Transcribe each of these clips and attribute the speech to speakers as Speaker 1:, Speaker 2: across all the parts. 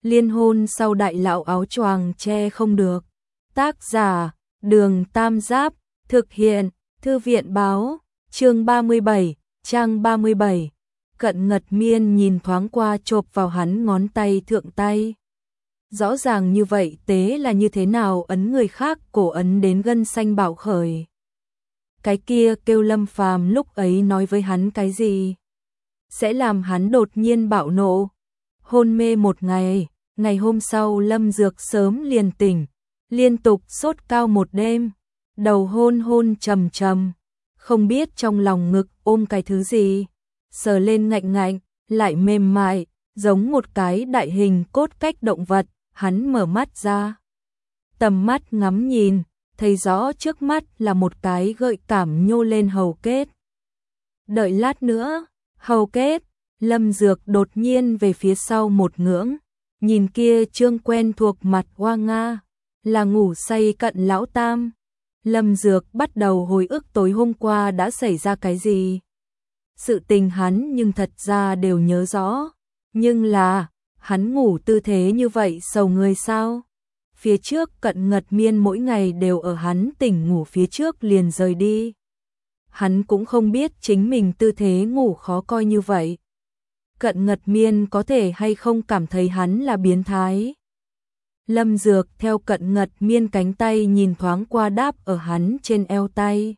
Speaker 1: Liên hôn sau đại lão áo choàng che không được. Tác giả, Đường Tam Giáp, thực hiện, Thư viện báo, chương 37, trang 37. Cận Ngật Miên nhìn thoáng qua chộp vào hắn ngón tay thượng tay. Rõ ràng như vậy tế là như thế nào ấn người khác cổ ấn đến gân xanh bạo khởi. Cái kia kêu Lâm Phàm lúc ấy nói với hắn cái gì? Sẽ làm hắn đột nhiên bạo nộ. Hôn mê một ngày, ngày hôm sau Lâm Dược sớm liền tỉnh, liên tục sốt cao một đêm, đầu hôn hôn trầm trầm, không biết trong lòng ngực ôm cái thứ gì, sờ lên ngạnh ngạnh, lại mềm mại, giống một cái đại hình cốt cách động vật. Hắn mở mắt ra, tầm mắt ngắm nhìn, thấy rõ trước mắt là một cái gợi cảm nhô lên hầu kết. Đợi lát nữa, hầu kết, Lâm Dược đột nhiên về phía sau một ngưỡng, nhìn kia trương quen thuộc mặt hoa nga, là ngủ say Cận lão tam. Lâm Dược bắt đầu hồi ức tối hôm qua đã xảy ra cái gì. Sự tình hắn nhưng thật ra đều nhớ rõ, nhưng là hắn ngủ tư thế như vậy sầu người sao? Phía trước Cận Ngật Miên mỗi ngày đều ở hắn tỉnh ngủ phía trước liền rời đi. Hắn cũng không biết chính mình tư thế ngủ khó coi như vậy. Cận Ngật Miên có thể hay không cảm thấy hắn là biến thái. Lâm Dược theo Cận Ngật Miên cánh tay nhìn thoáng qua đáp ở hắn trên eo tay.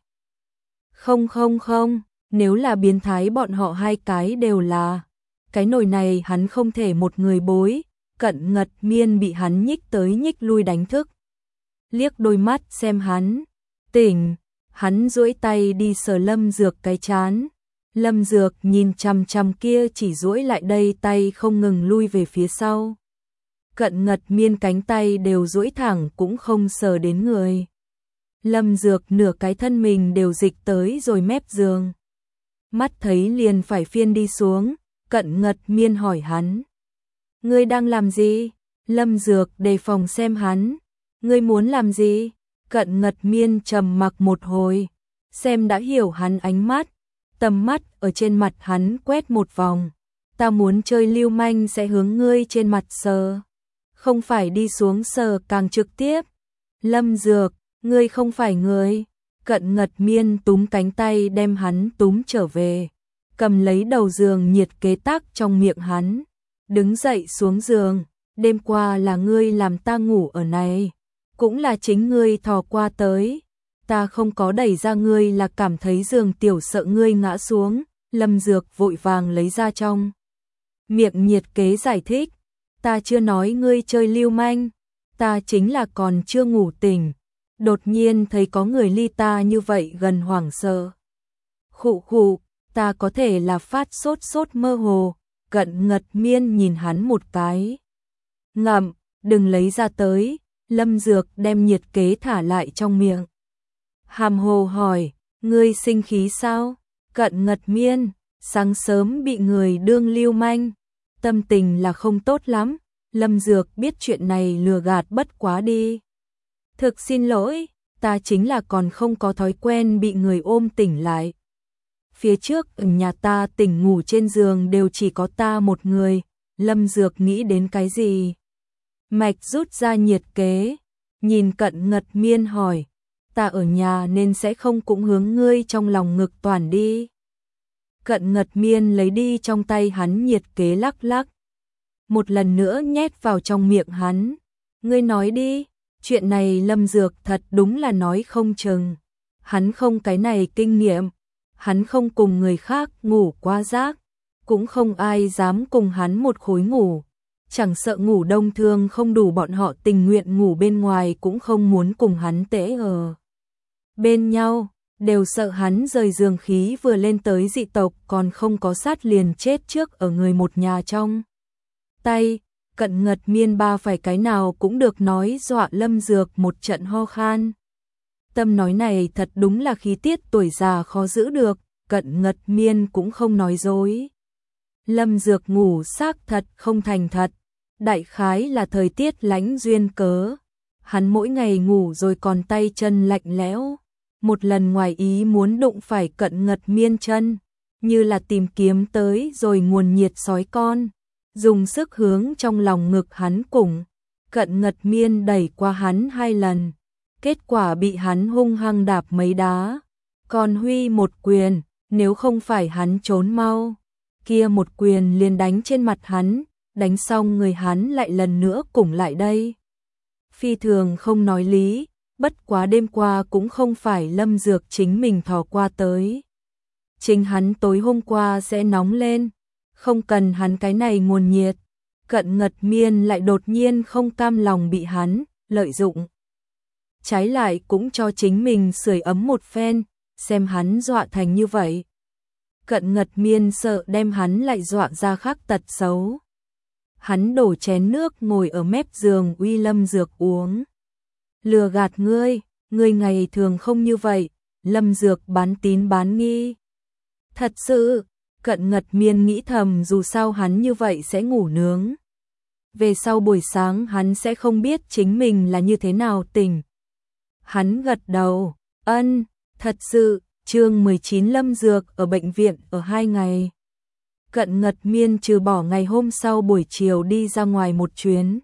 Speaker 1: Không, nếu là biến thái bọn họ hai cái đều là. Cái nồi này hắn không thể một người bối. Cận Ngật Miên bị hắn nhích tới nhích lui đánh thức. Liếc đôi mắt xem hắn tỉnh, hắn duỗi tay đi sờ Lâm Dược cái trán. Lâm Dược nhìn chằm chằm kia chỉ duỗi lại đây tay không ngừng lui về phía sau. Cận Ngật Miên cánh tay đều duỗi thẳng cũng không sờ đến người. Lâm Dược nửa cái thân mình đều dịch tới rồi mép giường. Mắt thấy liền phải phiên đi xuống, Cận Ngật Miên hỏi hắn. Ngươi đang làm gì? Lâm Dược đề phòng xem hắn. Ngươi muốn làm gì? Cận Ngật Miên trầm mặc một hồi, xem đã hiểu hắn ánh mắt. Tầm mắt ở trên mặt hắn quét một vòng. Ta muốn chơi lưu manh sẽ hướng ngươi trên mặt sờ. Không phải đi xuống sờ càng trực tiếp. Lâm Dược, ngươi không phải người. Cận Ngật Miên túm cánh tay đem hắn túm trở về. Cầm lấy đầu giường nhiệt kế tắc trong miệng hắn. Đứng dậy xuống giường. Đêm qua là ngươi làm ta ngủ ở này. Cũng là chính ngươi thò qua tới. Ta không có đẩy ra ngươi là cảm thấy giường tiểu sợ ngươi ngã xuống. Lâm Dược vội vàng lấy ra trong miệng nhiệt kế giải thích. Ta chưa nói ngươi chơi lưu manh. Ta chính là còn chưa ngủ tỉnh. Đột nhiên thấy có người ly ta như vậy gần hoảng sợ. Khụ, ta có thể là phát sốt mơ hồ. Cận Ngật Miên nhìn hắn một cái. Ngậm, đừng lấy ra tới. Lâm Dược đem nhiệt kế thả lại trong miệng. Hàm hồ hỏi, ngươi sinh khí sao? Cận Ngật Miên, sáng sớm bị người đương lưu manh. Tâm tình là không tốt lắm. Lâm Dược biết chuyện này lừa gạt bất quá đi. Thực xin lỗi, ta chính là còn không có thói quen bị người ôm tỉnh lại. Phía trước ở nhà ta tỉnh ngủ trên giường đều chỉ có ta một người. Lâm Dược nghĩ đến cái gì? Mạch rút ra nhiệt kế, nhìn Cận Ngật Miên hỏi, ta ở nhà nên sẽ không cũng hướng ngươi trong lòng ngực toàn đi. Cận Ngật Miên lấy đi trong tay hắn nhiệt kế lắc lắc. Một lần nữa nhét vào trong miệng hắn. Ngươi nói đi, chuyện này Lâm Dược thật đúng là nói không chừng. Hắn không cái này kinh nghiệm. Hắn không cùng người khác ngủ qua giấc, cũng không ai dám cùng hắn một khối ngủ. Chẳng sợ ngủ đông thương không đủ bọn họ tình nguyện ngủ bên ngoài cũng không muốn cùng hắn tễ ở bên nhau, đều sợ hắn rời giường khí vừa lên tới dị tộc còn không có sát liền chết trước ở người một nhà trong tay. Cận Ngật Miên ba phải cái nào cũng được nói dọa Lâm Dược một trận ho khan. Tâm nói này thật đúng là khí tiết tuổi già khó giữ được. Cận Ngật Miên cũng không nói dối. Lâm Dược ngủ xác thật không thành thật. Đại khái là thời tiết lạnh duyên cớ. Hắn mỗi ngày ngủ rồi còn tay chân lạnh lẽo. Một lần ngoài ý muốn đụng phải Cận Ngật Miên chân, như là tìm kiếm tới rồi nguồn nhiệt sói con. dùng sức hướng trong lòng ngực hắn cùng. Cận Ngật Miên đẩy qua hắn 2 lần, kết quả bị hắn hung hăng đạp mấy đá, còn huy một quyền, nếu không phải hắn trốn mau, kia một quyền liền đánh trên mặt hắn, đánh xong người hắn lại lần nữa cùng lại đây. Phi thường không nói lý, bất quá đêm qua cũng không phải Lâm Dược chính mình thò qua tới. Chính hắn tối hôm qua sẽ nóng lên, không cần hắn cái này nguồn nhiệt. Cận Ngật Miên lại đột nhiên không cam lòng bị hắn lợi dụng. Trái lại cũng cho chính mình sưởi ấm một phen, xem hắn dọa thành như vậy. Cận Ngật Miên sợ đem hắn lại dọa ra khác tật xấu. Hắn đổ chén nước ngồi ở mép giường uy Lâm Dược uống. Lừa gạt ngươi, ngươi ngày thường không như vậy, Lâm Dược bán tín bán nghi. Thật sự, Cận Ngật Miên nghĩ thầm dù sao hắn như vậy sẽ ngủ nướng. Về sau buổi sáng hắn sẽ không biết chính mình là như thế nào tỉnh. Hắn gật đầu, ân, thật sự, chương 19 Lâm Dược ở bệnh viện ở 2 ngày. Cận Ngật Miên trừ bỏ ngày hôm sau buổi chiều đi ra ngoài một chuyến.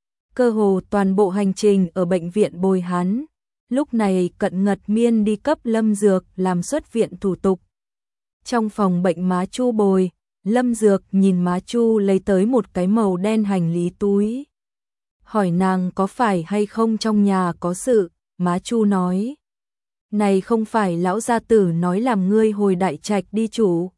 Speaker 1: Cơ hồ toàn bộ hành trình ở bệnh viện bồi hắn. Lúc này Cận Ngật Miên đi cấp Lâm Dược làm xuất viện thủ tục. Trong phòng bệnh má Chu bồi, Lâm Dược nhìn má Chu lấy tới một cái màu đen hành lý túi. Hỏi nàng có phải hay không trong nhà có sự, má Chu nói. Này không phải lão gia tử nói làm ngươi hồi Đại Trạch đi chủ.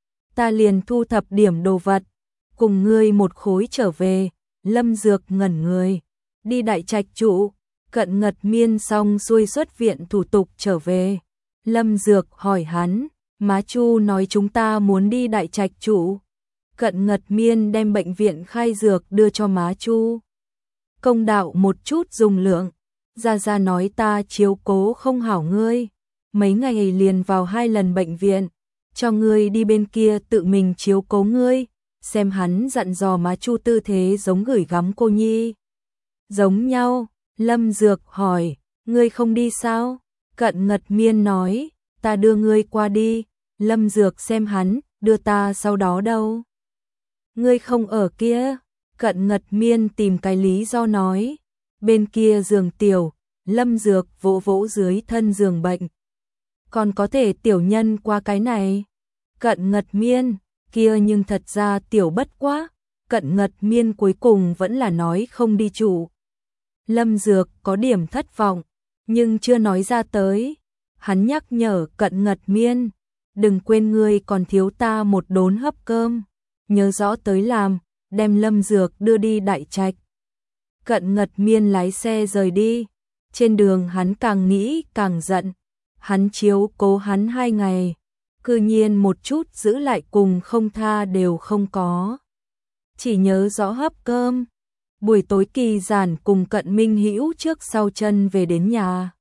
Speaker 1: Ta liền thu thập điểm đồ vật, cùng ngươi một khối trở về. Lâm Dược ngẩn người, đi Đại Trạch chủ. Cận Ngật Miên xong xuôi xuất viện thủ tục trở về. Lâm Dược hỏi hắn, má Chu nói chúng ta muốn đi Đại Trạch chủ. Cận Ngật Miên đem bệnh viện khai dược đưa cho má Chu. Công đạo một chút dùng lượng, Gia nói ta chiếu cố không hảo ngươi. Mấy ngày liền vào 2 lần bệnh viện, cho ngươi đi bên kia tự mình chiếu cố ngươi. Xem hắn dặn dò má Chu tư thế giống gửi gắm cô nhi. Giống nhau, Lâm Dược hỏi, ngươi không đi sao? Cận Ngật Miên nói, ta đưa ngươi qua đi. Lâm Dược xem hắn, đưa ta sau đó đâu? Ngươi không ở kia. Cận Ngật Miên tìm cái lý do nói, bên kia giường tiểu. Lâm Dược vỗ vỗ dưới thân giường bệnh. Còn có thể tiểu nhân qua cái này. Cận Ngật Miên, kia nhưng thật ra tiểu bất quá. Cận Ngật Miên cuối cùng vẫn là nói không đi chủ. Lâm Dược có điểm thất vọng, nhưng chưa nói ra tới. Hắn nhắc nhở Cận Ngật Miên, đừng quên ngươi còn thiếu ta một đốn hấp cơm. Nhớ rõ tới làm, đem Lâm Dược đưa đi Đại Trạch. Cận Ngật Miên lái xe rời đi. Trên đường hắn càng nghĩ càng giận. Hắn chiếu cố hắn 2 ngày. Cư nhiên một chút giữ lại cùng không tha đều không có. Chỉ nhớ rõ hấp cơm. Buổi tối Kỳ Giản cùng Cận Minh Hữu trước sau chân về đến nhà.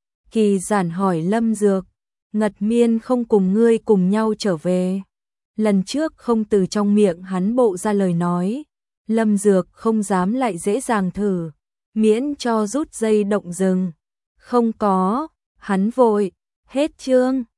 Speaker 1: Kỳ Giản hỏi Lâm Dược, Ngật Miên không cùng ngươi cùng nhau trở về. Lần trước không từ trong miệng hắn bộ ra lời nói. Lâm Dược không dám lại dễ dàng thử, miễn cho rút dây động rừng. Không có, hắn vội, hết chương.